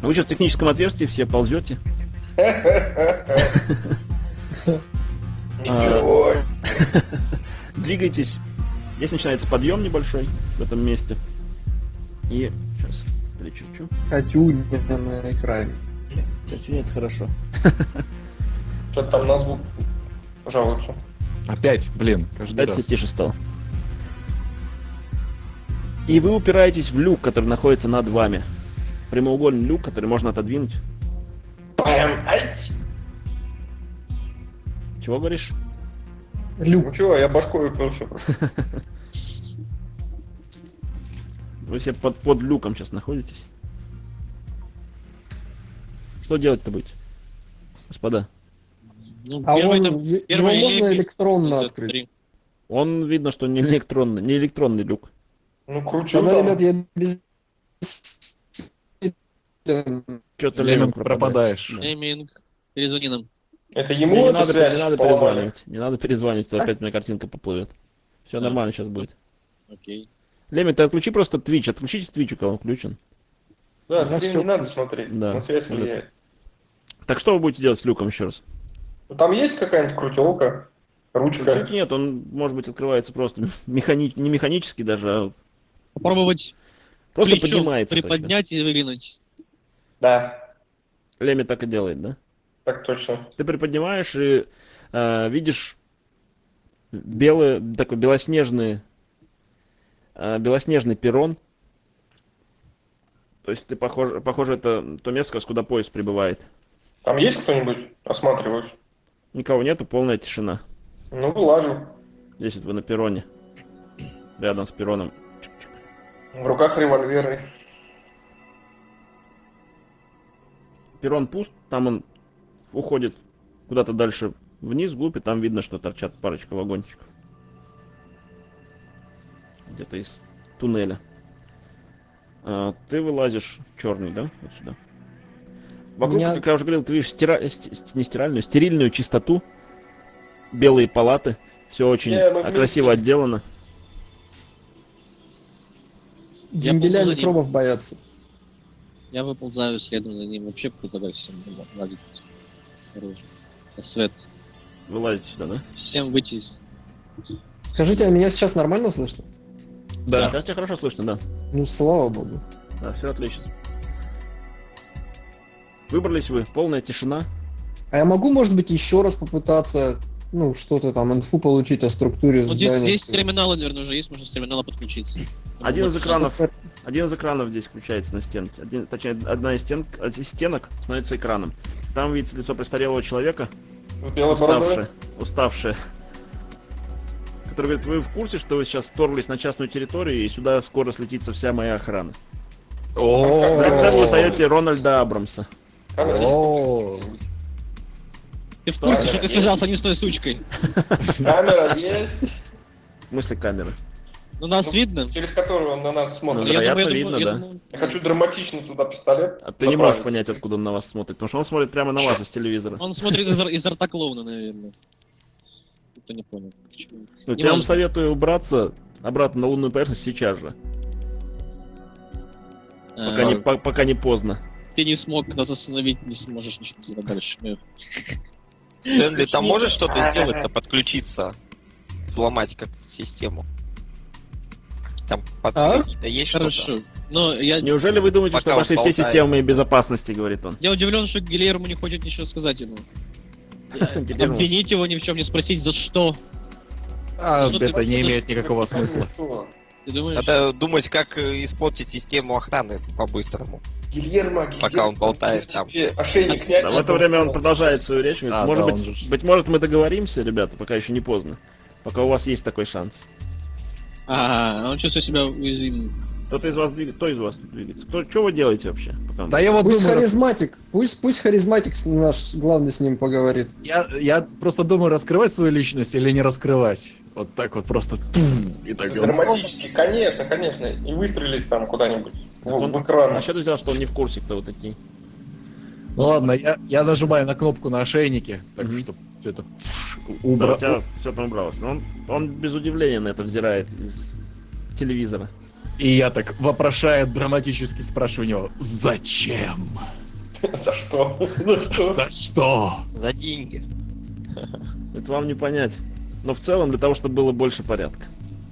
Вы сейчас в техническом отверстии все ползете. Герой. Двигайтесь. Здесь начинается подъем небольшой в этом месте. И сейчас перечерчу. Катюня на экране. Катюня, это хорошо. Что-то там на звук жалуются. Опять, блин, каждый Дайте раз. тише стало. И вы упираетесь в люк, который находится над вами. Прямоугольный люк, который можно отодвинуть. Бэм, ать. Чего говоришь? Люк. Ну чего, я башкой уперся просто. Вы все под люком сейчас находитесь. Что делать-то будете, господа? Ну, А первый он, там- его первый можно или- электронно или открыть? три. Он видно, что не электронный люк. Ну кручу Тогда, там. ребят, я без... Что-то Лемон пропадаешь. Да. Нейминг. Перезвони нам. Это Не, ему не эту надо, связь не надо поломали? перезванивать. Не надо перезванивать, то опять у меня картинка поплывет. Все Да. нормально сейчас будет. Окей. Леми, ты отключи просто Twitch. Отключите Twitch, у кого он включен. Да, Да, тебе всё. не надо смотреть. Да. На связь Вот влияет. Так что вы будете делать с люком еще раз? Ну, там есть какая-нибудь крутелка, ручка. Чуть нет, он, может быть, открывается просто не механически даже, а Попробовать просто плечом поднимается. приподнять и выглянуть. Да, Леми так и делает, да? так точно. Ты приподнимаешь и видишь белый, такой белоснежный перрон. То есть ты похоже, это то место, куда поезд прибывает. Там есть кто-нибудь? Осматриваюсь. Никого нету, полная тишина. Ну, вылажу. Здесь вот вы на перроне. Рядом с перроном. В руках револьверы. Перрон пуст, там он уходит куда-то дальше вниз, вглубь, и там видно, что торчат парочка вагончиков. Где-то из туннеля. Ты вылазишь черный, да? Вот сюда. Вокруг, Меня- как я уже говорил, ты видишь не стиральную, стерильную чистоту. Белые палаты. Все очень Мы вместе. красиво отделано. Дембеля ползу за ним. микробов боятся. Я выползаю следом за ним. Вообще предлагаю всем лазить. Оружие. Свет. Вылазите сюда, да? Всем выйти из... Скажите, а меня сейчас нормально слышно? Да. Сейчас тебя хорошо слышно, да. Ну, слава богу. Да, все отлично. Выбрались вы, полная тишина. А я могу, может быть, еще раз попытаться, ну, что-то там, инфу получить о структуре Вот здесь, здания? здесь терминалы, наверное, уже есть. Можно с терминала подключиться. Один из Вот. экранов здесь включается на стенке. Точнее, одна из стенок становится экраном. Там видится лицо престарелого человека, Белобородовый. уставшее. Который говорит, вы в курсе, что вы сейчас вторглись на частную территорию, и сюда скоро слетится вся моя охрана. В лице вы узнаете Рональда Абрамса. О. Ты в курсе, Да, что ты есть. связался не с той сучкой? Камера есть. В смысле камеры? Ну, нас Ну, видно. Через которую он на нас Ну, смотрит. вероятно, видно, да. Я хочу драматично туда пистолет. А ты не можешь направить. понять, откуда он на вас смотрит, потому что он смотрит прямо на вас из телевизора. Он смотрит из рта клоуна, наверное. Кто не понял. Почему? Ну, Не я вам важно. советую убраться обратно на лунную поверхность сейчас же, пока не поздно. Ты не смог нас остановить, не сможешь ничего делать дальше. Стэнли, там можешь что-то сделать-то, подключиться, взломать как систему? Там подключить-то есть что-то? Хорошо. Но я Неужели вы думаете, Пока что он пошли все болтает. системы безопасности, говорит он? удивлен, что Гильермо не хочет ничего сказать ему. Гильермо. Обвинить его ни в чем не спросить, за что. А, Что ты это не вообще имеет никакого смысла. Кто? Ты думаешь? Надо думать, как испортить систему охраны по-быстрому. Гильермо, Пока он болтает там. Тебе ошейник снять. Да, в это время он продолжает свою речь. Говорит, А, может да, быть, он же- быть может, мы договоримся, ребята, пока еще не поздно. Пока у вас есть такой шанс. Он чувствует себя уязвимым. Кто-то из вас двигается, кто из вас тут двигается? Что вы делаете вообще? Пока... Да я вот Пусть думаю, харизматик, пусть харизматик наш главный с ним поговорит. я просто думаю, раскрывать свою личность или не раскрывать. Вот так вот просто и так. Драматически, конечно, конечно. И выстрелить там куда-нибудь Он- в экран. А что ты взял, что он не в курсе, кто вы такие? Ну ладно, я нажимаю на кнопку на ошейнике, так Мгм. чтобы все это Да, у убрать. тебя все там убралось. Он без удивления на это взирает из телевизора. И я так, вопрошая, драматически спрашиваю у него, зачем? За что? За что? За что? За деньги. Это вам не понять. Но в целом для того, чтобы было больше порядка.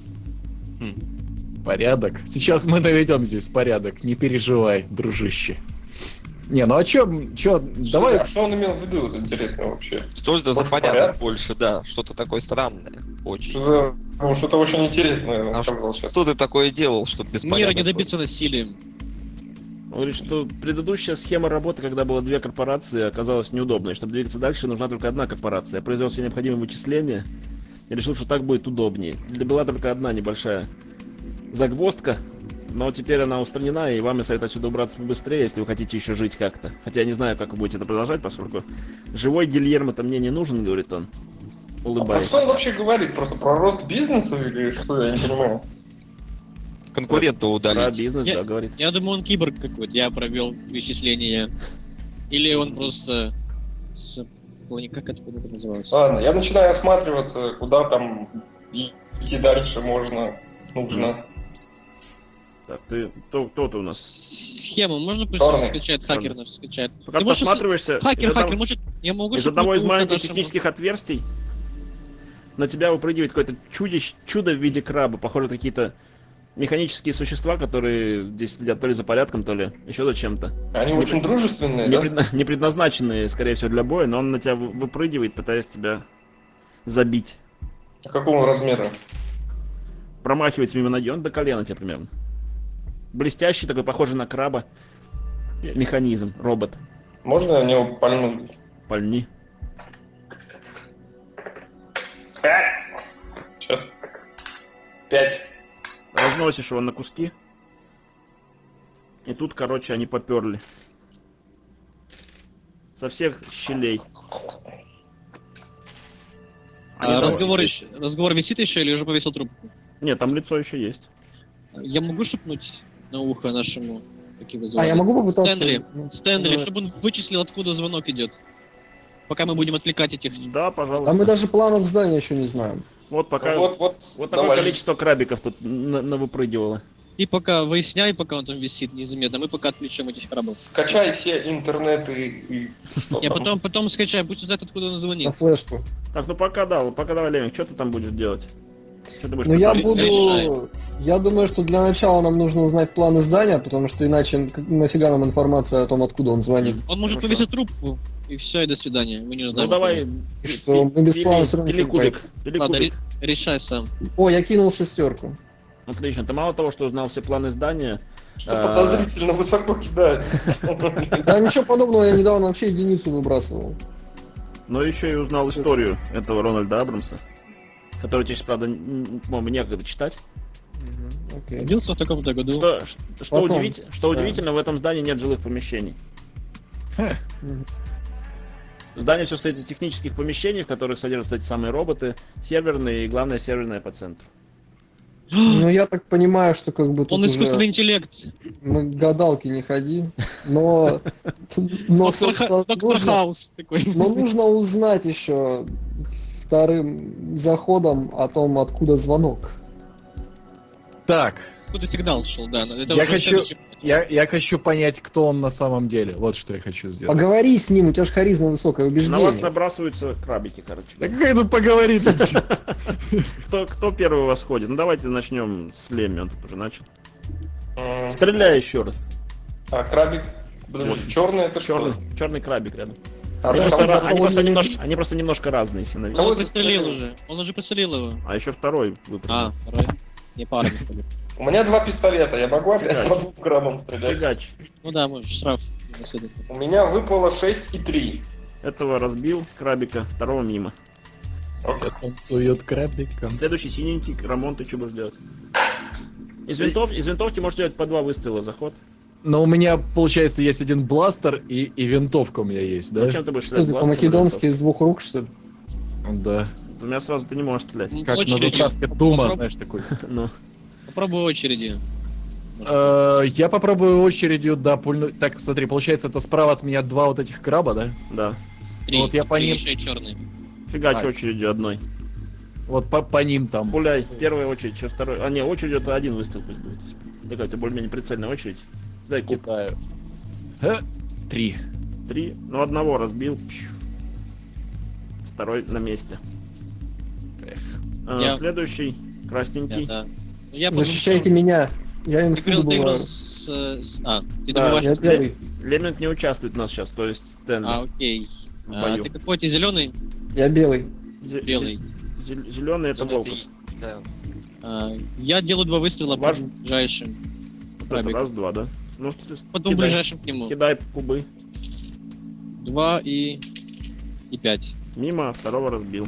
Порядок. Сейчас мы наведем здесь порядок, не переживай, дружище. Не, ну а чё, давай... А что он имел в виду, вот интересно вообще? Что это за Больше порядок порядка? больше, да? Что-то такое странное. Очень. Что-то очень интересное он А сказал сейчас. Что ты такое делал, чтобы беспорядок Мира не был? добиться насилием. Он говорит, что предыдущая схема работы, когда было две корпорации, оказалась неудобной. Чтобы двигаться дальше, нужна только одна корпорация. Я произвел все необходимые вычисления и решил, что так будет удобнее. Была только одна небольшая загвоздка, но теперь она устранена, и вам я советую отсюда убраться побыстрее, если вы хотите еще жить как-то. Хотя я не знаю, как вы будете это продолжать, поскольку живой Гильермо-то мне не нужен, говорит он, А про улыбаясь. что он вообще говорит? Просто про рост бизнеса или что? Я не понимаю. Конкурента Про удалить. бизнес, Я- да, говорит. Я думаю, он киборг какой-то. Я провел вычисления. Или он просто... Как это называется? Ладно, я начинаю осматриваться, куда там идти дальше нужно. Так, кто ты у нас? Схему можно пусть Чёрный. скачать, хакер наш скачает. Пока Ты можешь посматриваешься, Хакер, может, я могу... из чтобы одного из ухо маленьких нашему- технических отверстий на тебя выпрыгивает какое-то чудо в виде краба. Похоже, какие-то механические существа, которые здесь следят то ли за порядком, то ли еще за чем-то. Они Не очень пред- дружественные, Не, да? не предназначенные, скорее всего, для боя, но он на тебя выпрыгивает, пытаясь тебя забить. А какого размера? Промахивается мимо ноги, он до колена тебя примерно. Блестящий, такой похожий на краба. Механизм, робот. Можно в него пальнуть? Пальни. Сейчас. 5. Разносишь его на куски. И тут, короче, они поперли. Со всех щелей. Они там- Разговор висит еще или уже повесил трубку? Нет, там лицо еще есть. Я могу шепнуть на ухо нашему, как его зовут? А я могу попытаться... Стэнли, Ну, чтобы он вычислил, откуда звонок идет. Пока мы будем отвлекать этих... Да, пожалуйста. А мы даже планов здания еще не знаем. Вот пока... Вот такое давай. количество крабиков тут навыпрыгивало. И пока выясняй, пока он там висит незаметно, мы пока отвлечем этих крабов. Скачай все интернеты и что Я там. потом скачаю, пусть узнает, откуда он На звонит. флешку. Так, ну пока давай, Лемик, что ты там будешь делать? Что ты будешь Ну я пытаться? буду... Я думаю, что для начала нам нужно узнать планы здания, потому что иначе нафига нам информация о том, откуда он звонит. Он может Хорошо. повесить трубку, и все, и до свидания. Мы не Ну узнаем. давай, И что, мы без плана всё равно пили ничего не кубик, пили Ладно, кубик. решай сам. О, я кинул 6. Отлично, ты мало того, что узнал все планы здания, Что подозрительно высоко кидает. Да ничего подобного, я недавно вообще единицу выбрасывал. но еще и узнал историю этого Рональда Абрамса, которую тебе сейчас, правда, по-моему, некогда читать. Окей. Родился в таком-то году. Что Потом удивительно, читаю. удивительно, в этом здании нет жилых помещений. Мгм. Здание все состоит из технических помещений, в которых содержатся эти самые роботы, серверные и, главное, серверная по центру. Ну я так понимаю, что как бы тут Он искусственный уже интеллект. мы к гадалке не ходи, но... Но, собственно, Доктор нужно... Хаус такой. Но нужно узнать еще вторым заходом о том, откуда звонок. Так, Откуда сигнал шел, да. Это Я уже хочу- следующий- я хочу понять, кто он на самом деле. Вот что я хочу сделать. Поговори с ним, у тебя же харизма высокая, На вас убеждение. набрасываются крабики, короче. Да какая тут поговорить? Кто первый у вас ходит? Ну давайте начнем с Лемми, он тут уже начал. М, Стреляй еще раз. А крабик? Подожди, черный это что? Черный крабик рядом. А, Они да, просто, там они просто заходили. немножко, они просто немножко разные все на вид. Он Кого подстрелил застрелил? уже. Он уже подстрелил его. А еще второй выпрыгнул. Второй. Не пара. не ходит. У меня 2 пистолета, я могу опять Фигач. по 2 крабам стрелять? Фигач. Ну да, можешь штраф. насыпать. У меня выпало 6 и 3. Этого разбил крабика, второго мимо. Танцует крабиком. Следующий синенький, Рамон, ты что будешь делать? Из винтовки можешь делать по 2 выстрела за ход. Но у меня, получается, есть один бластер и винтовка у меня есть, да? Зачем ты будешь Что стрелять? ты бластером или по-македонски из 2 рук, что ли? Да. винтовкой? У меня сразу ты не можешь стрелять. Как на Очередью. заставке Дума, Попробуй- знаешь, такой. Ну, Попробуй очереди. Я попробую очередью, да, пульнуть. Так, смотри, получается, это справа от меня 2 вот этих краба, да? да. Три. Вот я по Три ним- еще и черный. Фигач А. очередью одной. Вот по ним там. Пуляй, первая очередь, через второй. А не, очередью это один выстрел пусть будет. Такая у тебя более-менее прицельная очередь. Дай куб. Кидаю. 3. 3. Ну, одного разбил. Пщу. Второй на месте. Эх. Я- Следующий. Красненький. Да. Ну, я Защищайте меня. Я инфу Ты играл добываю. ты Да, добываешь... Я первый. Лемент не участвует у нас сейчас, то есть Стэнли. Окей. В бою. Ты какой? Ты зеленый? Я белый. Белый. Зеленый это Ну, Волков. Да. Я делаю 2 выстрела по Ваш- ближайшим. Это крабикам. раз, два, да? Ну, По двум кидай. ближайшим к нему. Кидай кубы. 2 и 5. Мимо, второго разбил.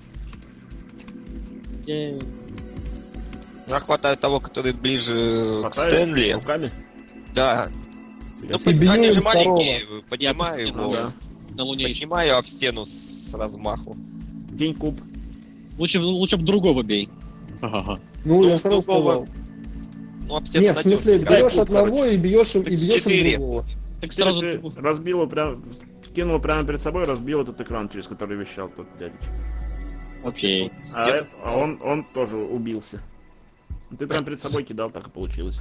Я хватаю того, который ближе к Хватаешь Стэнли. руками? Да. Ну, И бью они им же второго. маленькие. Поднимаю Я Ну его. да. На луне еще. Поднимаю об стену с размаху. День куб. Лучше бы другого бей. Ага. Ну, Ну, я сразу другого. сказал. Ну, об стену Нет, в смысле, надётся. Дай берешь куб, одного и бьешь им, и бьешь им 4. другого. Так Теперь сразу... ты разбил его прям, кинул прямо перед собой, разбил этот экран, через который вещал тот дядечка. Окей. В стену. Он тоже убился. Ты прям перед собой кидал, так и получилось.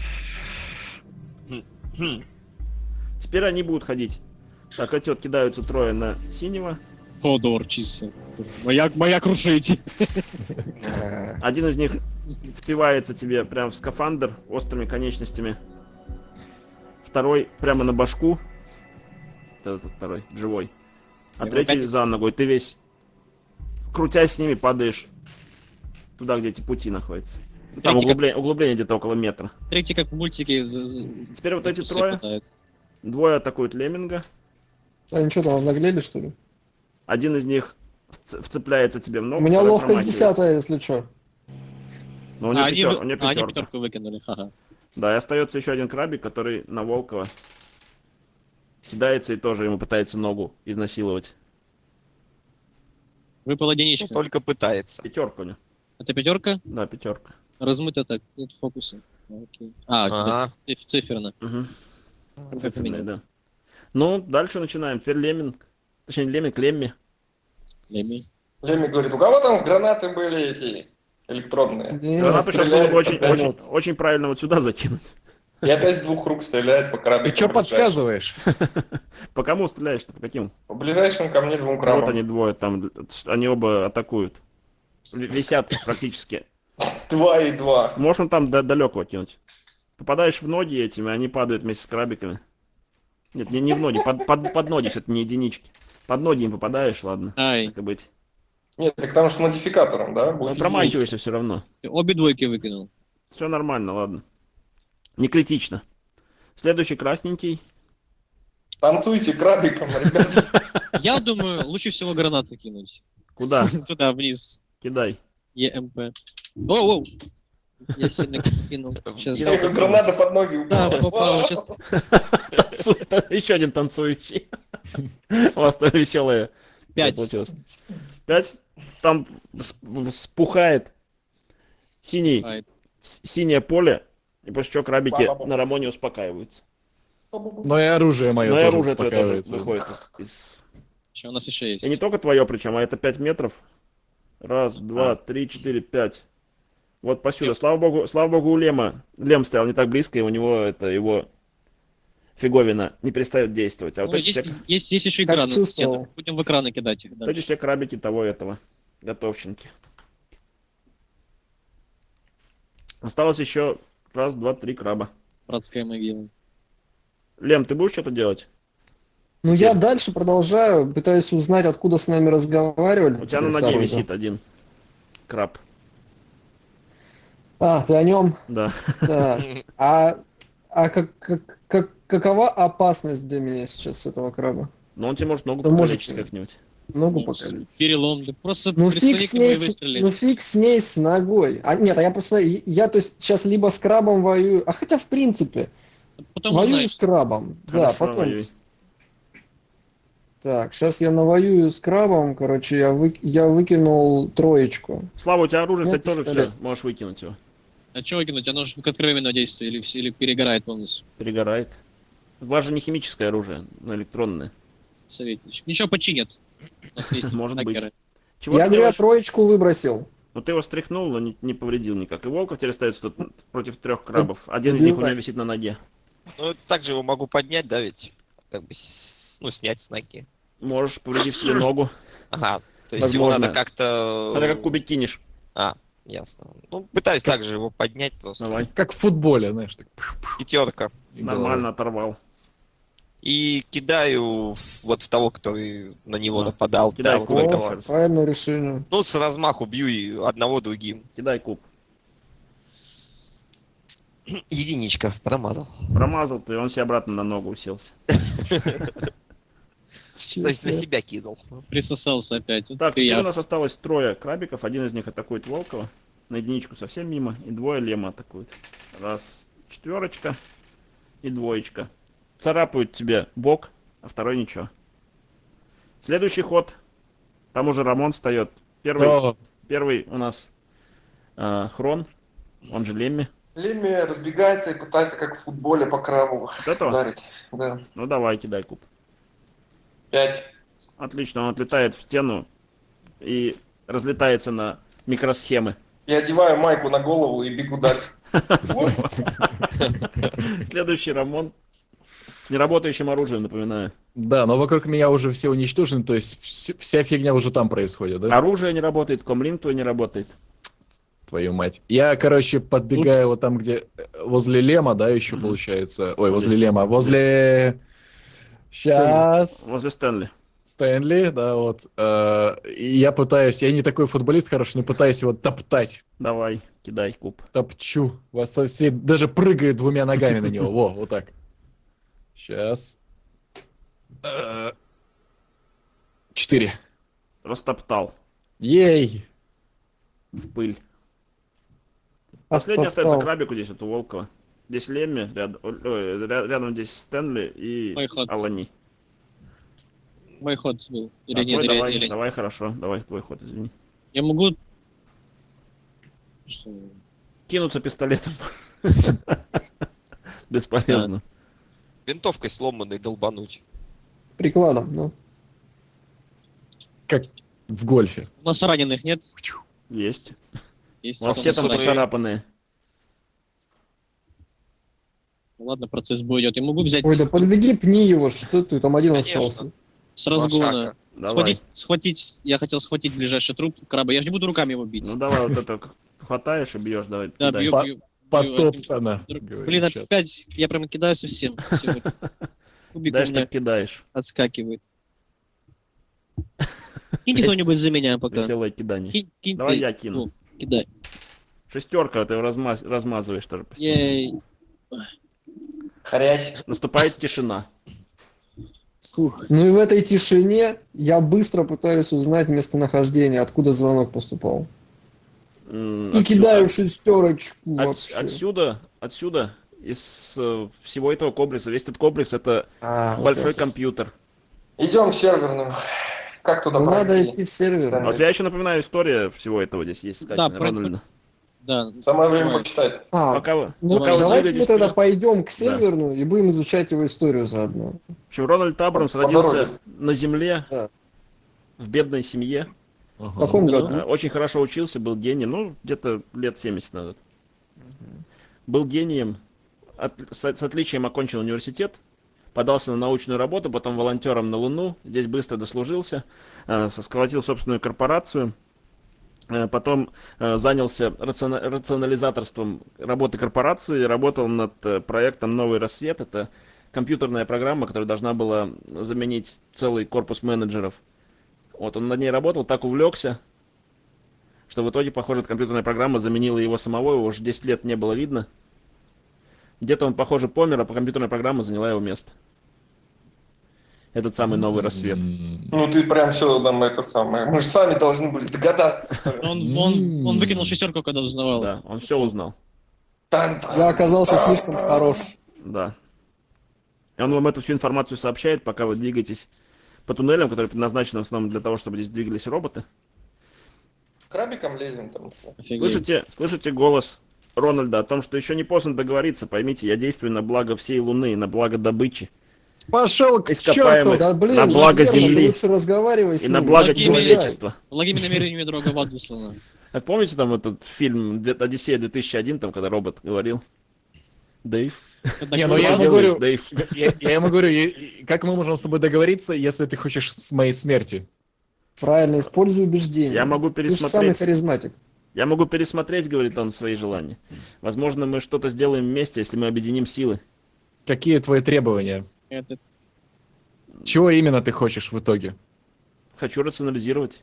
Хм. Теперь они будут ходить. Так, эти вот кидаются трое на синего. Ходор чисто. Моя крушитель. Один из них впивается тебе прям в скафандр острыми конечностями. Второй прямо на башку. Вот этот второй, живой. А Я третий опять- за ногой. Ты весь, крутясь с ними, падаешь туда, где эти пути находятся. Там Третий углубление где-то около метра. Третий, как в мультике, Теперь вот эти трусы трое, хватает. двое атакуют Лемминга. Они что там, обнаглели, что ли? Один из них вцепляется тебе в ногу. У меня второй ловкость промахивается. 10, если что. Но у него они у него они пятерка. пятерку выкинули, ага. Да, и остается еще один крабик, который на Волкова кидается и тоже ему пытается ногу изнасиловать. Выпала Ну, единичка. только пытается. Пятерка у него. Это пятерка? Да, пятерка. Размыто так, нет фокуса. Окей. Ага. Циферно. Угу. Как Циферные, минимум. да. Ну, дальше начинаем. Теперь Лемминг. Точнее, Лемминг, Лемми. Леми. Леми говорит, у кого там гранаты были эти электронные? Нет, Гранату сейчас было стреляет бы очень, опять. очень, очень правильно вот сюда закинуть. И опять с 2 рук стреляет по крабикам. Ты что ближайшим. подсказываешь? По кому стреляешь-то? По каким? По ближайшим ко мне 2 крабам. Вот они двое там. Они оба атакуют. Висят практически. 2 и 2. Можешь он там далеко кинуть. Попадаешь в ноги этими, они падают вместе с крабиками. Нет, не в ноги, под ноги, это не единички. Под ноги им попадаешь, ладно. Ай, Так и быть. Нет, так там с модификатором, да? Ну, Будет промахиваешься все равно. ты обе двойки выкинул. Все нормально, ладно. Не критично. Следующий красненький. единичка. Танцуйте крабиком, ребята. Я думаю, лучше всего гранаты кинуть. Куда? Туда, вниз. Кидай. ЕМП. Оу! Я сильно кинул. Сейчас. Если как граната под ноги Да, упала. попал. Сейчас. Еще один танцующий. У вас то веселое 5. получилось. 5. Там спухает синий, синее поле, и после чего крабики на Рамоне успокаиваются. Но и оружие мое Но и тоже оружие твое тоже успокаивается. выходит из... Что у нас еще есть? И не только твое, причем, а это 5 метров. Раз, два, 3, 4, 5. Вот посюда. Слава богу, у Лема. Лем стоял не так близко, и у него это его фиговина не перестает действовать. А вот Ну, эти есть еще Как экраны. чувствовал. Будем в экраны кидать их. вот дальше. эти все крабики того этого. Готовченки. Осталось еще раз, два, 3 краба. Братская могила. Лем, ты будешь что-то делать? Ну, я дальше продолжаю, пытаюсь узнать, откуда с нами разговаривали. У тебя на Теперь ноге второй, висит один краб. да. А, ты о нем? Да. Так. А какова опасность для меня сейчас с этого краба? Но он тебе может ногу Да может покалечить быть. как-нибудь. Ногу Ну, покалечить. Перелом. Да просто Ну фиг с ней, выстрелить. ну фиг с ней с ногой. А нет, а я просто, я то есть сейчас либо с крабом воюю, а хотя в принципе Потом воюю узнаешь. с крабом, да, Хорошо, потом. воюй. Так, сейчас я навоюю с крабом, короче, я выкинул троечку. Слава, у тебя оружие, Нет, кстати, тоже пистолет. все. Можешь выкинуть его. А чего кинуть? Оно же как кровяное действие или перегорает полностью. Перегорает. У вас же не химическое оружие, но электронное. Советничек. Ничего починят. У нас есть Может быть. хакеры. Чего Я ты говорю, я делаешь? троечку выбросил. Но ты его стряхнул, но не повредил никак. И Волков теперь остается тут против 3 крабов. Один из них у него висит на ноге. Ну, также его могу поднять, да, ведь? Как бы, ну, снять с ноги. Можешь, повредив себе ногу. Ага, то есть его Возможно. надо как-то... Смотря как кубик кинешь. А, ясно. Ну, пытаюсь также его поднять просто. Давай. Как в футболе, знаешь, так. 5. и Нормально оторвал. И кидаю вот в того, который на него Да. нападал. Кидай Да, вот кулак. этого. Хорошо. Правильное решение. Ну, с размаху бью и одного другим. Кидай куб. Единичка, промазал. Промазал ты, он себе обратно на ногу уселся. То есть на себя кидал. Присосался опять. Вот Так, ты теперь я. у нас осталось 3 крабиков. Один из них атакует Волкова. На единичку совсем мимо. И 2 Лема атакуют. Раз, 4 и 2. Царапают тебе бок, а 2 ничего. Следующий ход. Там уже Рамон встает. Первый у нас Хрон, он же Лемми. Лемми разбегается и пытается, как в футболе, по крабу Вот этого? ударить. Да. Ну давай, кидай куб. 5. Отлично, он отлетает в стену и разлетается на микросхемы. Я одеваю майку на голову и бегу дальше. Следующий Рамон с неработающим оружием, напоминаю. Да, но вокруг меня уже все уничтожены, то есть вся фигня уже там происходит, да? Оружие не работает, комлинг твой не работает. Твою мать. Я, короче, подбегаю Упс. вот там, где возле Лема, да, еще получается. Ой, возле Лема, возле... Сейчас. Возле Стэнли. Стэнли, да, вот. И я пытаюсь, я не такой футболист хороший, но пытаюсь его топтать. Давай, кидай куб. Топчу. Вас со всей... Даже прыгаю 2 ногами на него. Во, вот так. Сейчас. 4. Растоптал Ей! в пыль. Последний Остоптал. остается крабик вот здесь, вот у Волкова. Здесь Лемми, рядом здесь Стэнли и Мой ход. Алани. Мой ход был. Или А, нет, твой, или, давай, или- давай, хорошо. Давай, твой ход, извини. Я могу... Кинуться пистолетом. Бесполезно. Винтовкой сломанной долбануть. Прикладом, ну. Как в гольфе. У нас раненых нет? Есть. Есть У вас все там Самый- поцарапанные. Ладно, процесс боя идет. Я могу взять Ой, да подбеги, пни его, что ты, там один Конечно. остался. с разгона. Давай. Схватить, я хотел схватить ближайший труп краба. Я же не буду руками его бить. Ну давай вот это хватаешь и бьешь, давай. Да, кидай. бью, По- бью. Потоптано. Блин, говорит чат. опять я прямо кидаю совсем. Сегодня. Кубик у Дальше меня так кидаешь. отскакивает. Киньте кто-нибудь за меня пока. Веселое кидание. Кинь Давай ты. я кину. Ну, кидай. 6, ты его размазываешь тоже постепенно. Ей. Хрясь. Наступает тишина. Фух. Ну и в этой тишине я быстро пытаюсь узнать местонахождение, откуда звонок поступал. И кидаю 6 вообще. Отсюда, из всего этого комплекса, весь этот комплекс это А, большой вот это. компьютер. Идем в серверную. Как туда Ну, надо пройти? идти в сервер. Да. А вот я еще напоминаю, история всего этого здесь есть. скачана, Да, Рональда. Да. Самое время Давай. почитать. Пока вы, Ну, пока вы давайте мы двигаетесь тогда вперед. пойдем к серверную и будем изучать его историю заодно. В общем, Рональд Абрамс По родился дороге. на земле, Да. в бедной семье. В каком Да. году? Очень хорошо учился, был гением, ну, где-то лет 70 назад. Был гением, с отличием окончил университет, подался на научную работу, потом волонтером на Луну, здесь быстро дослужился, сколотил собственную корпорацию, потом занялся рационализаторством работы корпорации, работал над проектом «Новый рассвет». Это компьютерная программа, которая должна была заменить целый корпус менеджеров. Вот он над ней работал, так увлекся, что в итоге, похоже, эта компьютерная программа заменила его самого, его уже 10 лет не было видно. Где-то он, похоже, помер, а компьютерная программа заняла его место. Этот самый новый рассвет. Ну ты прям все нам это самое. Мы же сами должны были догадаться. Он выкинул 6, когда узнавал. Да, он все узнал. Тан-тан. Я оказался слишком хорош. Да. И он вам эту всю информацию сообщает, пока вы двигаетесь по туннелям, которые предназначены в основном для того, чтобы здесь двигались роботы. Крабиком лезем там. Офигеть. Слышите голос Рональда о том, что еще не поздно договориться. Поймите, я действую на благо всей Луны, на благо добычи. Пошел к Ископаемых. черту! Да блин, На благо Верно, ты Земли. лучше разговаривай с И ним. на благо Владимир человечества. Благими намерениями дорога в ад услана. А помните там этот фильм «Одиссея 2001», там, когда робот говорил? Дэйв? Не, ну Что я ты ему делаешь, говорю, Дэйв? я ему говорю, как мы можем с тобой договориться, если ты хочешь с моей смерти? Правильно, используй убеждения. Я могу Ты же самый пересмотреть. харизматик. Я могу пересмотреть, говорит он, свои желания. Возможно, мы что-то сделаем вместе, если мы объединим силы. Какие твои требования? Это Чего именно ты хочешь в итоге? Хочу рационализировать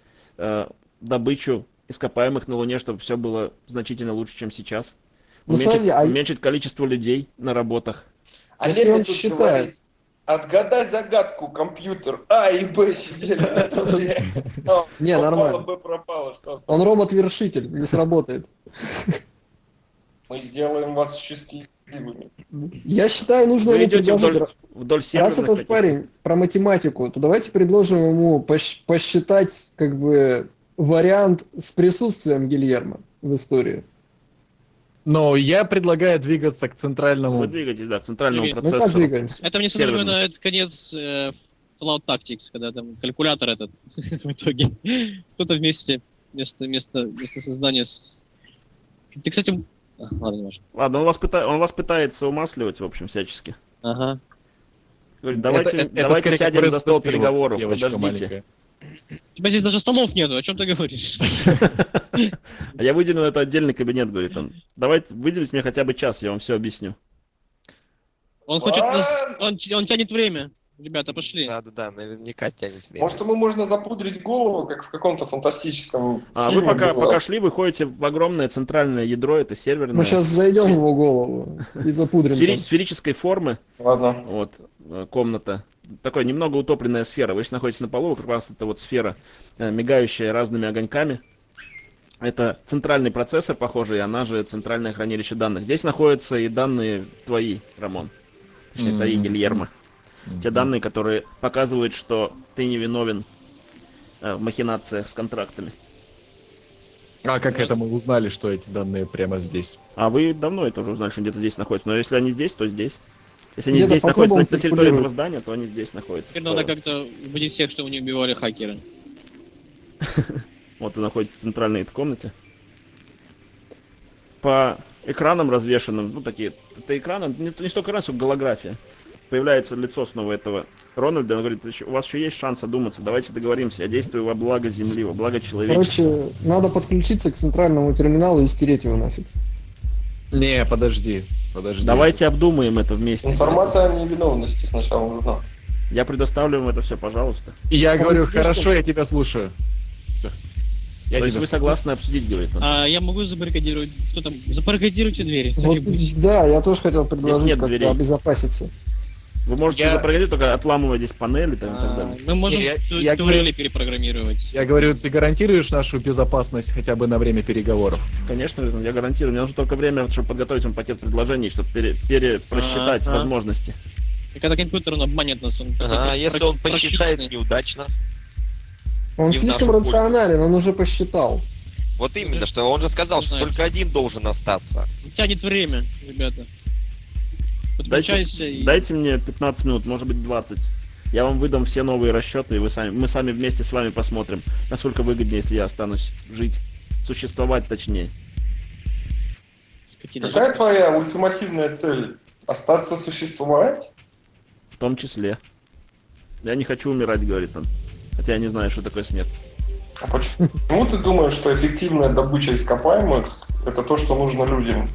добычу ископаемых на Луне, чтобы все было значительно лучше, чем сейчас. Ну, Уменьшить, смотри, а- уменьшить количество людей на работах. А Если Леня он тут считает- говорит, отгадай загадку, компьютер. А и Б сидели на трубе. Не, нормально. Б пропало, что Он робот-вершитель, не сработает. мы сделаем вас счастливыми. Я считаю, нужно Вы ему идете предложить... вдоль Раз серверных этот таких- парень про математику, то давайте предложим ему посчитать как бы вариант с присутствием Гильермо в истории. Но я предлагаю двигаться к Вы центральному... двигаетесь, да, к центральному Ну, Ну как процессору. двигаемся? мне Серверный. напоминает конец Fallout Tactics, когда там калькулятор этот в итоге. Кто-то вместо создания Ты, кстати... ладно, не важно. Ладно, он вас пытается умасливать, в общем, всячески. Ага. Говорит, давайте, Это давайте скорее как сядем за стол презерватив, переговоров, девочка подождите. маленькая. У тебя здесь даже столов нету, о чем ты говоришь? А я выделю на это отдельный кабинет, говорит он. Давайте выделите мне хотя бы час, я вам все объясню. Он хочет нас... Он тянет время. Ребята, пошли. Да-да-да, наверняка тянет время. Может, ему можно запудрить голову, как в каком-то фантастическом А вы фильме пока, было? пока шли, выходите в огромное центральное ядро, это серверное. Мы сейчас зайдем в его голову и запудрим. там. Сферической формы, Ладно. вот, комната. Такой немного утопленная сфера. Вы сейчас находитесь на полу, как раз это вот сфера, мигающая разными огоньками. Это центральный процессор, похожий, она же центральное хранилище данных. Здесь находятся и данные твои, Рамон. Точнее, твои, Гильермо. Те данные, которые показывают, что ты не виновен в махинациях с контрактами. А как это мы узнали, что эти данные прямо здесь? А вы давно это уже узнали, что где-то здесь находятся. Но если они здесь, то здесь. Если они Где-то здесь по находятся клубам на территории циркулируют. этого здания, то они здесь находятся. в Теперь надо целом. как-то убедить всех, что они убивали хакера. Вот вы находитесь в центральной этой комнате. По экранам развешенным, ну такие, это экраны, не столько экран, сколько голография. Появляется лицо снова этого Рональда, он говорит, у вас еще есть шанс одуматься, давайте договоримся, я действую во благо Земли, во благо человечества. Короче, надо подключиться к центральному терминалу и стереть его нафиг. Не, подожди. Давайте обдумаем это вместе. Информация о невиновности сначала нужна. Я предоставлю вам это все, пожалуйста. И я говорю, слишком- хорошо, я тебя слушаю. Все. Я То есть тебя вы слушаю. согласны обсудить, говорит он. А я могу забаррикадировать... Кто там? Забаррикадируйте двери. Вот, кто-нибудь. да, я тоже хотел предложить нет как-то дверей. обезопаситься. Вы можете Я- запрограммировать, только отламывая здесь панели там, и так далее. Мы можем Я турели говорю- перепрограммировать. Я говорю, ты гарантируешь нашу безопасность хотя бы на время переговоров? Конечно, я гарантирую. Мне нужно только время, чтобы подготовить вам пакет предложений, чтобы перепросчитать Ага. возможности. И когда компьютер он обманет нас, он... Ага, такой если он посчитает практичный. неудачно. Он Не в слишком нашу пользу. рационален, он уже посчитал. Вот именно, что он же сказал, что Знаю. только один должен остаться. Тянет время, ребята. Подключайся и... Дайте мне 15 минут, может быть 20. Я вам выдам все новые расчеты, и мы сами вместе с вами посмотрим, насколько выгоднее, если я останусь жить, существовать точнее. Скотина. Какая твоя ультимативная цель? Остаться существовать? В том числе. Я не хочу умирать, говорит он. Хотя я не знаю, что такое смерть. А почему ты думаешь, что эффективная добыча ископаемых — это то, что нужно людям?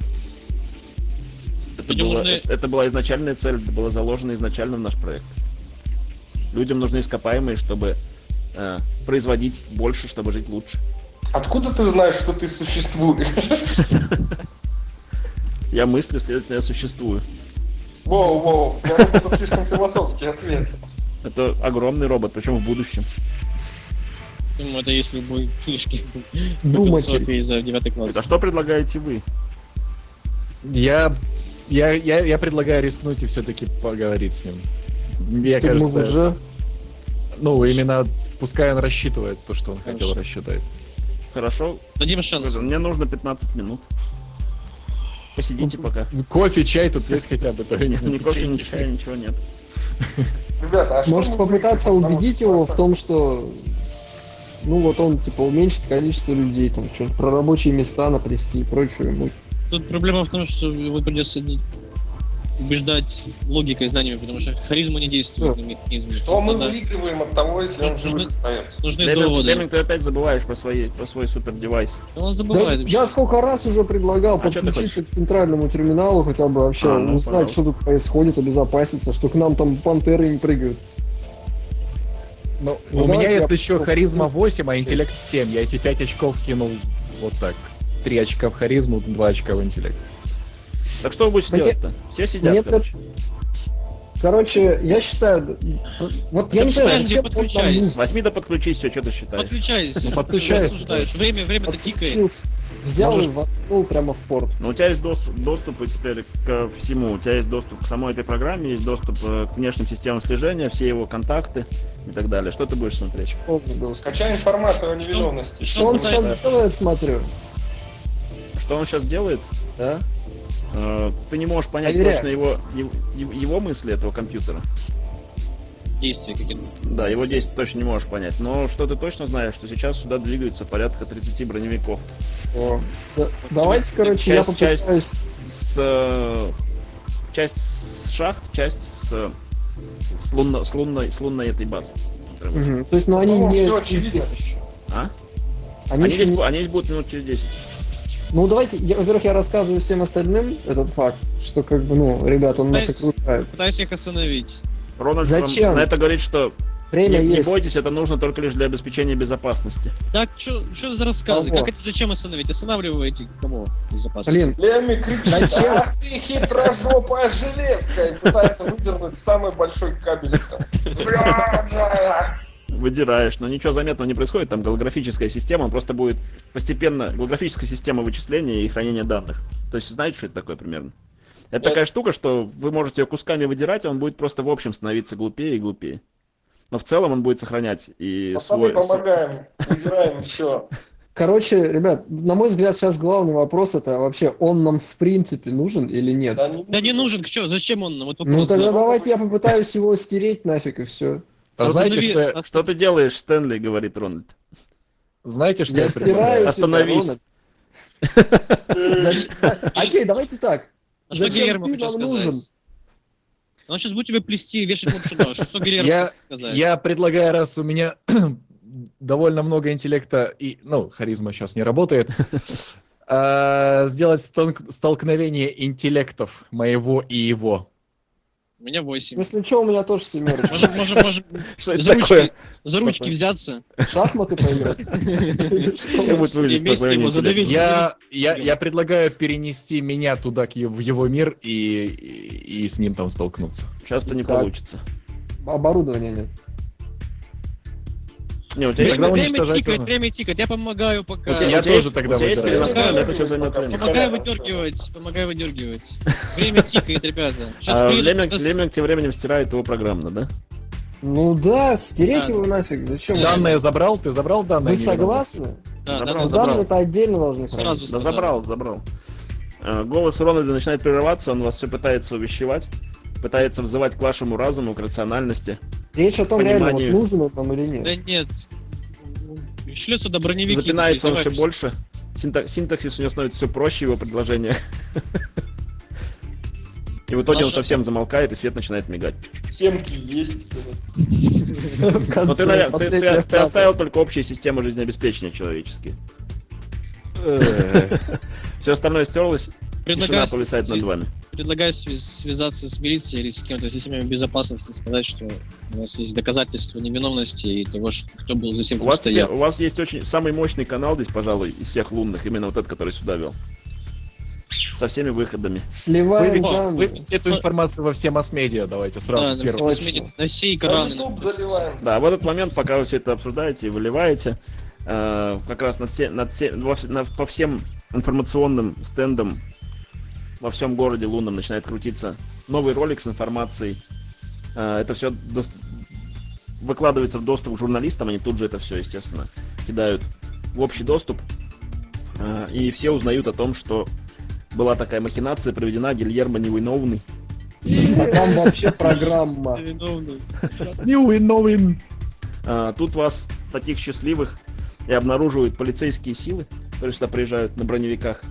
Людям нужны- Это была изначальная цель, это было заложено изначально в наш проект. Людям нужны ископаемые, чтобы производить больше, чтобы жить лучше. Откуда ты знаешь, что ты существуешь? Я мыслю, следовательно, я существую. Воу, это слишком философский ответ. Это огромный робот, причем в будущем. Думаю, это есть любой книжки. Думатель. Философии за 9 класс. А что предлагаете вы? Я предлагаю рискнуть и все-таки поговорить с ним. Мне Так мы кажется, уже... ну, именно пускай он рассчитывает то, что он хотел Хорошо. рассчитать. Хорошо? Дадим шанс. Мне нужно 15 минут. Посидите пока. Кофе, чай тут есть хотя бы. то я не знаю, Ни кофе, ни печеньки. чая, ничего нет. Ребята, а что Может мы попытаться выиграем, убедить потому его что в том, что Ну вот он типа уменьшит количество людей, там что-нибудь про рабочие места наплести и прочую муть. Тут проблема в том, что его придется убеждать логикой и знаниями, потому что харизма не действует на механизме. Что мы Надо- выигрываем от того, если он Нужны- живых остается? Нужны Леминг, доводы. ты опять забываешь про свой супер девайс. Да он Да, забывает. вообще. я сколько раз уже предлагал А чё ты подключиться к центральному терминалу, хотя бы вообще Ну, узнать, пожалуйста. что тут происходит, обезопаситься, что к нам там пантеры не прыгают. Ну, Ну, у меня давайте есть я еще попробую. харизма 8, а интеллект 7. Я эти 5 очков кинул вот так. 3 очка в харизму, 2 очка в интеллект. Так что вы будете Мне- делать-то? Все сидят, мне короче. Короче, я считаю, вот я не знаю, Подожди, зачем он нам подключайся. нужен. Возьми да подключись, все, что ты считаешь. Подключайся. Ну, подключайся, Обсуждаешь. Время-то тикает. Подключился. Взял Можешь- и воткнул прямо в порт. Но у тебя есть доступ теперь ко всему. У тебя есть доступ к самой этой программе, есть доступ к внешним системам слежения, все его контакты и так далее. Что ты будешь смотреть? Полный доступ. Скачай информацию о невиновности. Что он пытается- сейчас делает, смотрю, Что он сейчас делает? да? Ты не можешь понять Проверяю. точно его мысли, этого компьютера. Действия какие-то. Да, его действия точно не можешь понять. Но что ты точно знаешь, что сейчас сюда двигается порядка 30 броневиков. О. Давайте, короче, я Часть- попытаюсь... Часть с шахт, часть с лунной этой базы. Мгм. То есть, ну они Ну, не всё очевидно. здесь еще. А? Они еще не... Они здесь будут минут через 10. Ну давайте, во-первых, я рассказываю всем остальным этот факт, что как бы, ну, ребят, он нас Пытаюсь- окружает. Пытаюсь их остановить. Рональд Зачем? на это говорит, что Время не есть. бойтесь, это нужно только лишь для обеспечения безопасности. Так, что за рассказы? Кого? Как это зачем остановить? Останавливаете кого? Безопасно. Блин, Леми кричит: Зачем? ах ты хитрожопая железка! И пытается выдернуть самый большой кабель. Бля-бля. Выдираешь, но ничего заметного не происходит, там голографическая система, он просто будет постепенно, голографическая система вычисления и хранения данных. То есть знаете, что это такое примерно? Это такая штука, что вы можете ее кусками выдирать, а он будет просто в общем становиться глупее и глупее. Но в целом он будет сохранять и Пацаны, помогаем, выдираем все. короче, ребят, на мой взгляд, сейчас главный вопрос это вообще, он нам в принципе нужен или нет? Да не нужен, что? Зачем он? Вот Ну вопрос. тогда да. давайте я попытаюсь его стереть нафиг и все. А знаете, Останови- что, Что ты делаешь, Стэнли, говорит Рональд. знаете, что Я я стираю предлагаю? тебя, Остановись. Рональд. Окей, давайте так. А что Зачем Гильермо ты хотел нам сказать? нужен? Он сейчас будет тебя плести и вешать лапшу. Что Гильермо Я- хотел сказать? Я предлагаю, раз у меня довольно много интеллекта и, ну, харизма сейчас не работает, сделать столкновение интеллектов моего и его. У меня 8. Если что, у меня тоже семерочка. Можем Что это за такое? ручки, за ручки взяться. Шахматы поиграть. Как будет выглядеть Вместе столкновение его интеллекта? задавить. Я предлагаю перенести меня туда, в его мир, и с ним там столкнуться. Сейчас-то не Так. получится. Оборудования нет. Не, у тебя есть... Тогда Время уничтожать тикает, его. время тикает. Я помогаю пока. У тебя- Я у тебя тоже есть- тогда у тебя есть выбираю. переносной, но это сейчас займет время. Помогаю выдергивать. Время тикает, ребята. Сейчас А приедут, Леминг сейчас- Леминг тем временем стирает его программно, да? Ну да, стереть Да. его нафиг, зачем? Данные забрал? Ты забрал данные? Вы согласны? Да, Забрал, да, Ну, забрал. данные это отдельно должны Сразу храниться. Да сказал. забрал. Голос Рональда начинает прерываться, он вас все пытается увещевать, пытается взывать к вашему разуму, к рациональности. Речь о том, реально, вот Пониманию. нужен он нам или нет. Да нет. Шлет сюда броневики. Запинается он давай, все больше. Синтаксис у него становится все проще, его предложения. И в итоге он Наша- совсем замолкает, и свет начинает мигать. Семки есть. В Но конце, ты, наверное, последняя ты фраза. оставил только общие системы жизнеобеспечения человеческие. Все остальное стерлось, тишина Предлагаю, повисает над вами. предлагаю связаться с милицией или с кем-то, с системой безопасности, сказать, что у нас есть доказательства невиновности и того, что кто был за всем У вас, стоял. у вас есть очень самый мощный канал здесь, пожалуй, из всех лунных, именно вот этот, который сюда вел. Со всеми выходами. Сливаем данные. Вывести эту информацию во все масс-медиа, давайте Да, сразу. на, первым. все, Точно. на все На экраны. YouTube заливаем. Да, в этот момент, пока вы все это обсуждаете и выливаете, как раз по всем информационным стендам во всем городе лунном начинает крутиться новый ролик с информацией. Это все выкладывается в доступ к журналистам, они тут же это все, естественно, кидают в общий доступ. И все узнают о том, что была такая махинация проведена, Гильермо невиновный. А там вообще программа. Виновный. New in knowing. Тут вас, таких счастливых, и обнаруживают полицейские силы, которые сюда приезжают на броневиках.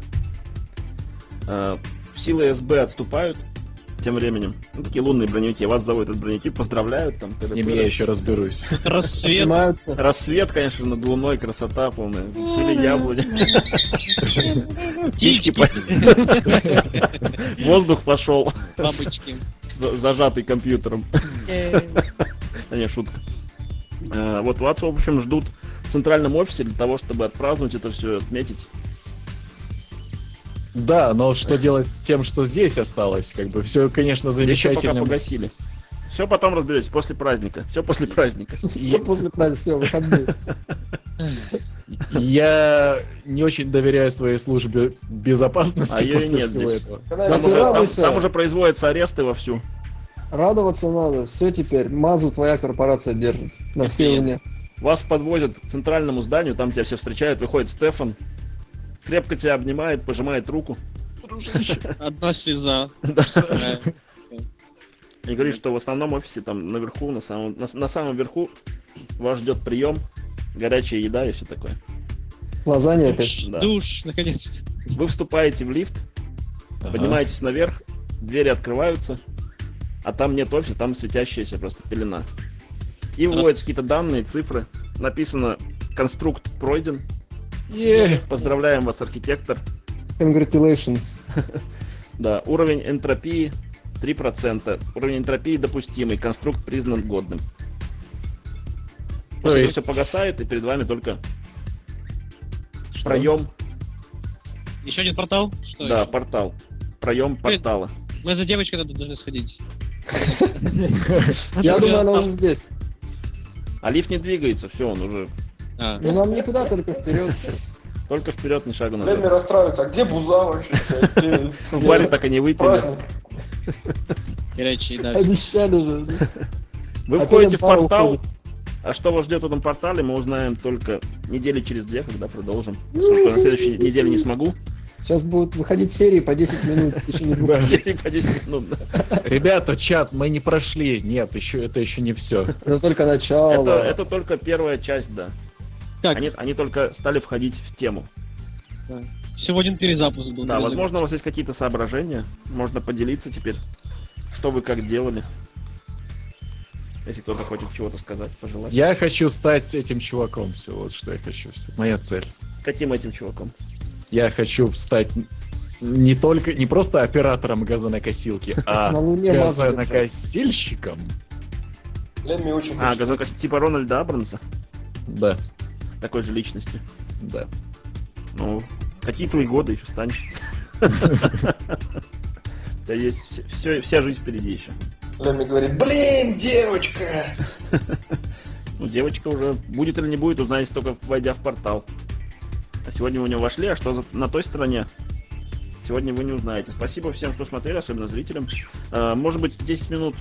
Силы СБ отступают тем временем. Ну, такие лунные броневики. Вас заводят от броневики, поздравляют. Там, С ними я еще разберусь. Рассвет. Снимаются. Рассвет, конечно, над луной, красота полная. Зацвели яблони. Птички, воздух пошел, Бабочки. зажатый компьютером. А не, шутка. Вот вас, в общем, ждут в центральном офисе для того, чтобы отпраздновать это все, отметить. Да, но что делать с тем, что здесь осталось? Как бы все, конечно, Еще пока замечательно. погасили. Все потом разберетесь, после праздника. Все после праздника. Все после праздника, все, выходные. Я не очень доверяю своей службе безопасности А её и после нет всего здесь. этого. Да Там ты радуйся. там уже производятся аресты вовсю. Радоваться надо. Все теперь. Мазу твоя корпорация держит. На все уровне. Вас подвозят к центральному зданию, там тебя все встречают, выходит Стефан, крепко тебя обнимает, пожимает руку Одна слеза. Да. Вторая. и говорит, что в основном офисе там наверху, на самом верху вас ждет прием, горячая еда и все такое. Лазанья опять. Да. Душ, наконец-то. Вы вступаете в лифт, Ага. поднимаетесь наверх, двери открываются, а там нет офиса, там светящаяся просто пелена. И выводятся какие-то данные, цифры. Написано «Конструкт пройден». Поздравляем вас, архитектор. Congratulations. Да, уровень энтропии 3%. Уровень энтропии допустимый. Конструкт признан годным. То После есть- все погасает, и перед вами только Что? проем. Еще один портал? Что Да, еще? портал. Проем портала. Мы за девочкой надо должны сходить. Я Уже думаю, она там- уже здесь. А лифт не двигается, все, он уже А, Ну нам никуда, только вперед. только вперед, ни шагу Леми назад. расстраивается. А где буза вообще? Где- В баре так и не выпили. Праздник. горячая еда. Обещали же. Вы А входите перед в баром портал, уходит. а что вас ждет в этом портале, мы узнаем только недели через 2, когда продолжим. Поскольку на следующей неделе не смогу. Сейчас будут выходить серии по 10 минут в течение 2 Серии по 10 минут. Да. Ребята, чат, мы не прошли. Нет, это еще не все. Это только начало. Это только первая часть, да. Как? Они только стали входить в тему. Всего один перезапуск был. Да, возможно, у вас есть какие-то соображения. Можно поделиться теперь, что вы как делали. Если кто-то хочет чего-то сказать, пожелать. Я хочу стать этим чуваком. Все, вот что я хочу. Всё. Моя цель. Каким этим чуваком? Я хочу стать не просто оператором газонокосилки, а На Луне мазу держать. газонокосильщиком. Леми очень А, хочет. газонокосиль типа Рональда Абрамса, Да, такой же личности. да. Ну, какие твои годы еще станешь? У тебя есть вся жизнь впереди еще. Леми говорит, блин, девочка! Ну, девочка уже будет или не будет, узнаете только войдя в портал. А сегодня вы в него вошли, а что на той стороне? Сегодня вы не узнаете. Спасибо всем, что смотрели, особенно зрителям. Может быть, 10 минут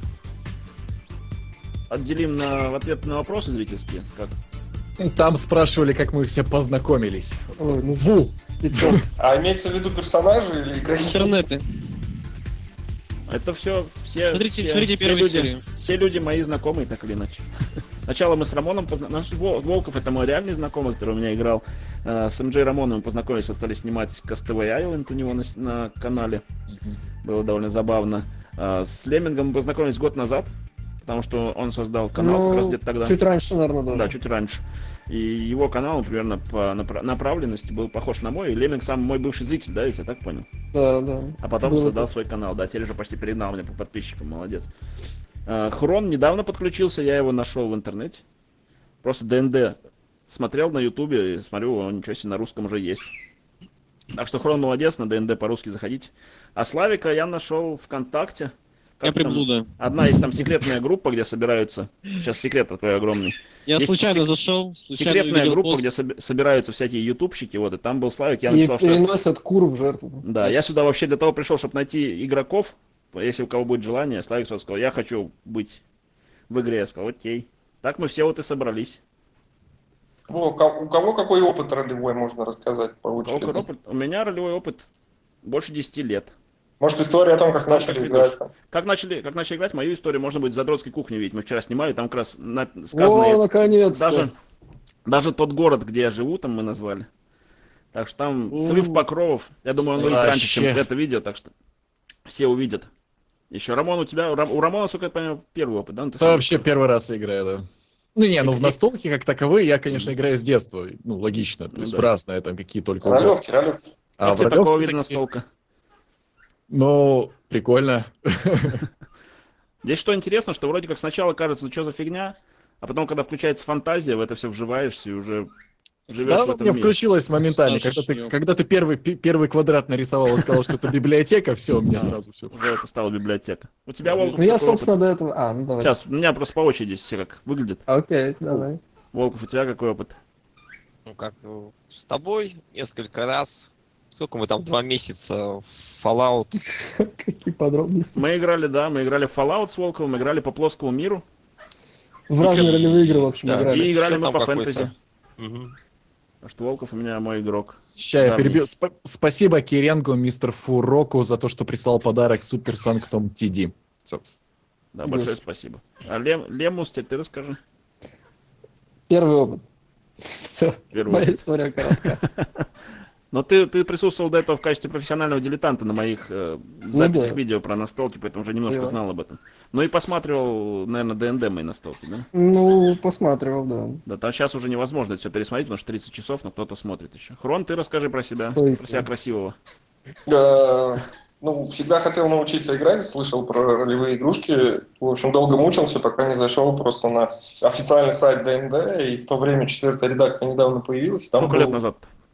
отделим в ответ на вопросы зрительские? Как? Там спрашивали, как мы все познакомились. Ой, ну Фу! пятьсот. А имеется в виду персонажи или игроки? Интернеты. Это все Смотрите все первую люди, серию. все люди мои знакомые, так или иначе. Сначала мы с Рамоном познакомились. Волков это мой реальный знакомый, который у меня играл. С МД Рамоном познакомились, стали снимать Castaway Island у него на канале. Было довольно забавно. С Леммингом мы познакомились год назад, потому что он создал канал как раз где-то тогда. Чуть раньше, наверное, даже. Да, чуть раньше. И его канал, примерно по направленности был похож на мой. И Лемминг сам мой бывший зритель, да, если я так понял? Да, да. А потом Было создал так. свой канал, да, теперь уже почти перегнал меня по подписчикам, молодец. Хрон недавно подключился, я его нашел в интернете. Просто ДНД смотрел на ютубе и смотрю, о, ничего себе, на русском уже есть. Так что Хрон молодец, на ДНД по-русски заходите. А Славика я нашел ВКонтакте. Я Как там? приблуда. Одна есть там секретная группа, где собираются. Сейчас секрет такой огромный. Я Есть случайно зашел, случайно Секретная увидел группа, пост. где собираются всякие ютубщики, вот, и там был Славик, я И написал, что... переносят кур в жертву. Да, я сюда вообще для того пришел, чтобы найти игроков. Если у кого будет желание, Славик сразу сказал, я хочу быть в игре. Я сказал, окей. Так мы все вот и собрались. У кого какой опыт ролевой можно рассказать по очереди? У меня ролевой опыт больше 10 лет. Может, история о том, как Знаешь, начали как играть? там? Как начали играть, мою историю можно будет в задротской кухне видеть. Мы вчера снимали, там как раз сказано... О, наконец-то. Даже тот город, где я живу, там мы назвали. Так что там У. срыв покровов. Я думаю, он выйдет раньше, чем Вообще. это видео, так что все увидят. Еще Рамон, у Рамона, насколько я понимаю, первый опыт, да? Ну, ты Это сам вообще сказал. первый раз я играю, да. Ну не, ну в И- настолки как таковые я, конечно, играю с детства. Ну, логично. То Ну есть да. в разные там какие только угодно. Ролевки, ролевки. А Как в тебе такого ролевки вида такие- настолка? Ну, прикольно. Здесь что интересно, что вроде как сначала кажется, ну что за фигня, а потом, когда включается фантазия, в это все вживаешься и уже живешь Да, в ну, этом мне мире. включилось моментально. Страшнёк. Когда ты первый квадрат нарисовал и сказал, что это библиотека, все, мне А. сразу все. Уже это стала библиотека. У тебя, Волков, Ну я, какой опыт? собственно, до этого... А, ну давай. Сейчас, у меня просто по очереди все как выглядит. Окей, давай. Волков, у тебя какой опыт? Ну как, с тобой несколько раз. Сколько мы там, 2 месяца в Fallout. Какие подробности. Мы играли в Fallout с Волковым, играли по плоскому миру. В разные ролевые игры, в общем, Да, играли. И играли Ещё мы там по какой-то. фэнтези. Мгм. Так что Волков у меня мой игрок. Сейчас я Давний. перебью. Спасибо Киренко, мистер Фуроку, за то, что прислал подарок Супер Санктум TD. Всё. Да, большое спасибо. А Лемус, теперь ты расскажи. Первый опыт. Все, Первый моя опыт. история коротка. Но ты присутствовал до этого в качестве профессионального дилетанта на моих записях да. видео про настолки, поэтому уже немножко Да. знал об этом. Ну и посматривал, наверное, ДНД мои настолки, да? Ну, посматривал, да. Да, там сейчас уже невозможно это все пересмотреть, потому что 30 часов, но кто-то смотрит еще. Хрон, ты расскажи про себя, Стойко. про себя красивого. Ну, всегда хотел научиться играть, слышал про ролевые игрушки. В общем, долго мучился, пока не зашел просто на официальный сайт ДНД, и в то время 4-я редакция недавно появилась. Там Сколько лет назад?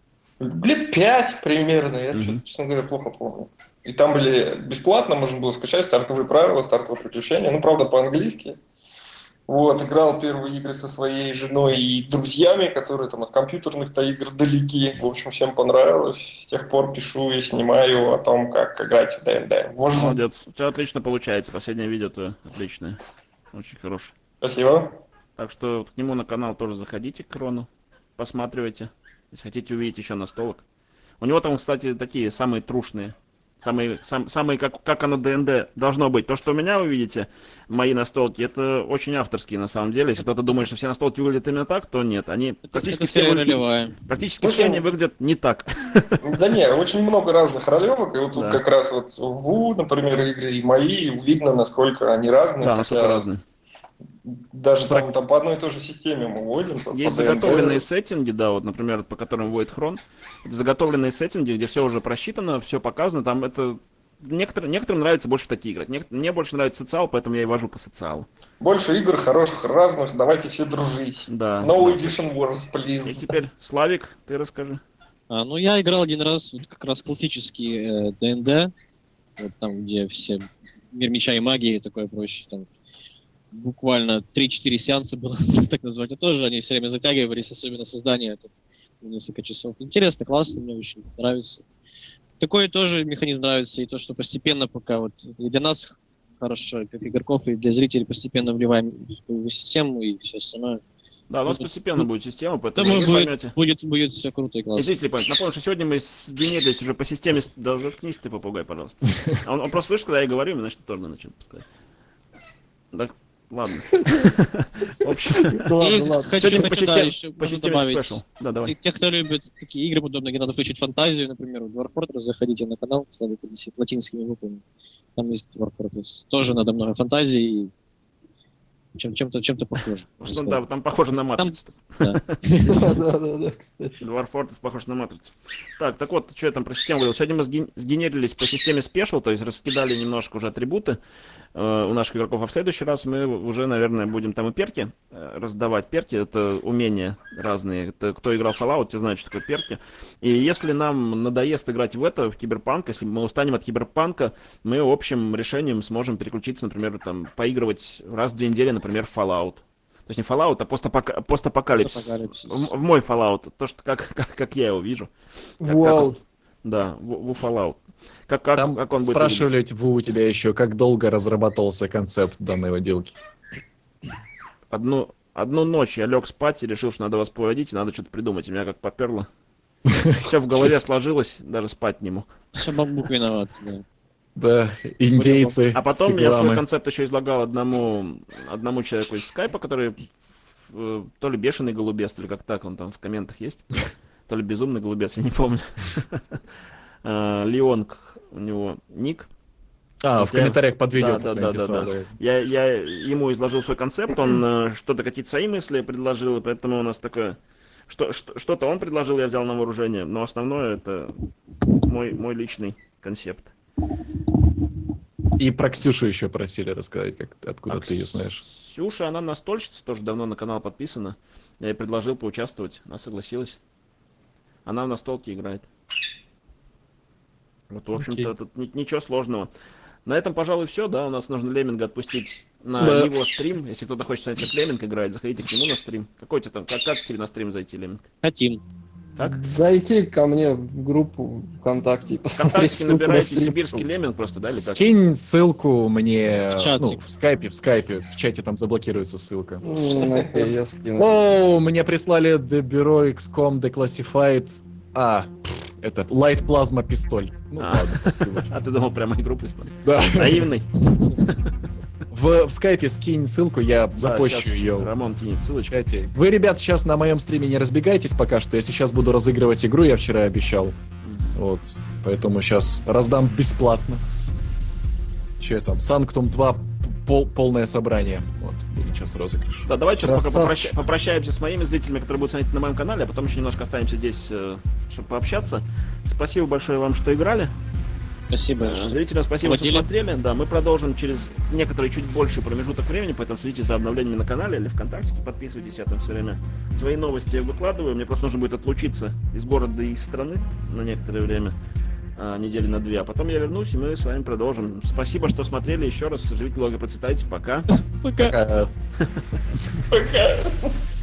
Лет 5 примерно, я, Мгм. честно говоря, плохо помню. И там были бесплатно, можно было скачать стартовые правила, стартовые приключения, ну, правда, по-английски. Вот, играл первые игры со своей женой и друзьями, которые там от компьютерных-то игр далеки. В общем, всем понравилось. С тех пор пишу и снимаю о том, как играть в ДНД. Вожу. Молодец. У тебя отлично получается. Последнее видео то отличное. Очень хорошее. Спасибо. Так что к нему на канал тоже заходите, к Крону. Посматривайте. Если хотите увидеть еще настолок. У него там, кстати, такие самые трушные. Самые как оно ДНД должно быть. То, что у меня вы видите, мои настолки, это очень авторские на самом деле. Если кто-то думает, что все настолки выглядят именно так, то нет. Они практически Это все скорее выглядят, ролевая. практически все они выглядят не так. Да не, очень много разных ролевок, и вот тут Да. как раз вот ВУ, например, игры и мои, видно, насколько они разные. Да, хотя насколько разные. Даже там по одной и той же системе мы вводим. по Есть ДНД. заготовленные сеттинги, да, вот, например, по которым вводит Хрон. Это заготовленные сеттинги, где все уже просчитано, все показано. Там это некоторым нравится больше в такие игры. Мне больше нравится социал, поэтому я и вожу по социалу. Больше игр хороших, разных, давайте все дружить. Да. No да. Edition Wars, И please. теперь, Славик, ты расскажи. Ну, я играл один раз вот как раз классический ДНД, вот там, где все мир меча и магии, такое проще, там буквально 3-4 сеанса было, так назвать, и тоже они все время затягивались, особенно создание это несколько часов. Интересно, классно, мне очень нравится. Такой тоже механизм нравится, и то, что постепенно пока вот и для нас хорошо, как игроков, и для зрителей постепенно вливаем в систему и все остальное. Да, у нас Ну, постепенно будет система, поэтому Думаю, вы поймете. будет все круто и И классно. зрители поймут. Напомню, что сегодня мы с Денеглись уже по системе... Да заткнись ты, попугай, пожалуйста. Он просто слышит, когда я говорю, значит, тоже начнет пускать. Так, ладно. В общем, Да ладно, ладно. Хочу, сегодня по да, системе, еще по можно системе добавить. спешл. Да, давай. Те, кто любит такие игры подобные, где надо включить фантазию, например, в Dwarf Fortress, заходите на канал, кстати, латинскими буквами. Там есть Dwarf Fortress. Тоже надо много фантазии и чем-то похоже. Просто, да, там похоже на матрицу. Да, кстати. Dwarf Fortress похож на матрицу. Так вот, что я там про систему говорил. Сегодня мы сгенерились по системе Special, то есть раскидали немножко уже атрибуты у наших игроков, а в следующий раз мы уже, наверное, будем там и перки раздавать. Перки — это умения разные. Это, кто играл в Fallout, те знают, что такое перки. И если нам надоест играть в Киберпанк, если мы устанем от Киберпанка, мы общим решением сможем переключиться, например, там, поигрывать раз в 2 недели, например, в Fallout. То есть не Fallout, а постапокалипсис. Постапокалипсис. В мой Fallout. То, что как я его вижу. Вау. Да, в Fallout. Как Там он будет выглядеть? спрашивали у тебя еще, как долго разрабатывался концепт данной водилки. Одну ночь я лег спать и решил, что надо вас проводить, и надо что-то придумать. И меня как поперло. Все в голове сложилось, даже спать не мог. Все бамбук виноват, да. Да, индейцы. А потом я свой фигурамы. концепт еще излагал одному человеку из скайпа, который то ли бешеный голубец, то ли как так он там в комментах есть. То ли безумный голубец, я не помню. Леонг у него ник. В комментариях под видео Да. написал. Я ему изложил свой концепт, он что-то какие-то свои мысли предложил, и поэтому у нас такое... Что-то он предложил, я взял на вооружение, но основное это мой личный концепт. И про Ксюшу еще просили рассказать, откуда ты ее знаешь. Ксюша, она настольщица, тоже давно на канал подписана. Я ей предложил поучаствовать, она согласилась. Она в настолке играет. Вот, в общем-то, тут ничего сложного. На этом, пожалуй, все, да, у нас нужно Лемминга отпустить на его стрим. Если кто-то хочет смотреть, как Лемминг играет, заходите к нему на стрим. Какой тебе там, как тебе на стрим зайти, Лемминг? Хотим. Как? Зайти ко мне в группу ВКонтакте и посмотреть ВКонтакте ссылку на набираете стрим. сибирский Лемминг просто, да, или как? Скинь ссылку мне В чатик. в скайпе, в чате там заблокируется ссылка. Окей, я скину. О, мне прислали The Bureau XCOM Declassified. Это Light Plasma пистоль. Ну ладно, спасибо. А ты думал, прямо игру прислали? Да. Наивный. В скайпе скинь ссылку, я запощу Щас ее. Рамон кинет в ссылочку. чате. Вы, ребят, сейчас на моем стриме не разбегайтесь пока что. Я сейчас буду разыгрывать игру, я вчера обещал. Вот. Поэтому сейчас раздам бесплатно. Че там? Sanctum 2 полное собрание. Вот, будет сейчас розыгрыш. Да, давайте сейчас пока Красавчик. попрощаемся с моими зрителями, которые будут смотреть на моем канале, а потом еще немножко останемся здесь, чтобы пообщаться. Спасибо большое вам, что играли. Спасибо. Зрителям спасибо, что Водили. смотрели. Да, мы продолжим через некоторый чуть больший промежуток времени, поэтому следите за обновлениями на канале или ВКонтакте, подписывайтесь, я там все время свои новости выкладываю. Мне просто нужно будет отлучиться из города и из страны на некоторое время, недели на 2, а потом я вернусь, и мы с вами продолжим. Спасибо, что смотрели еще раз. Живите долго, процветайте. Пока. Пока. Пока. Пока.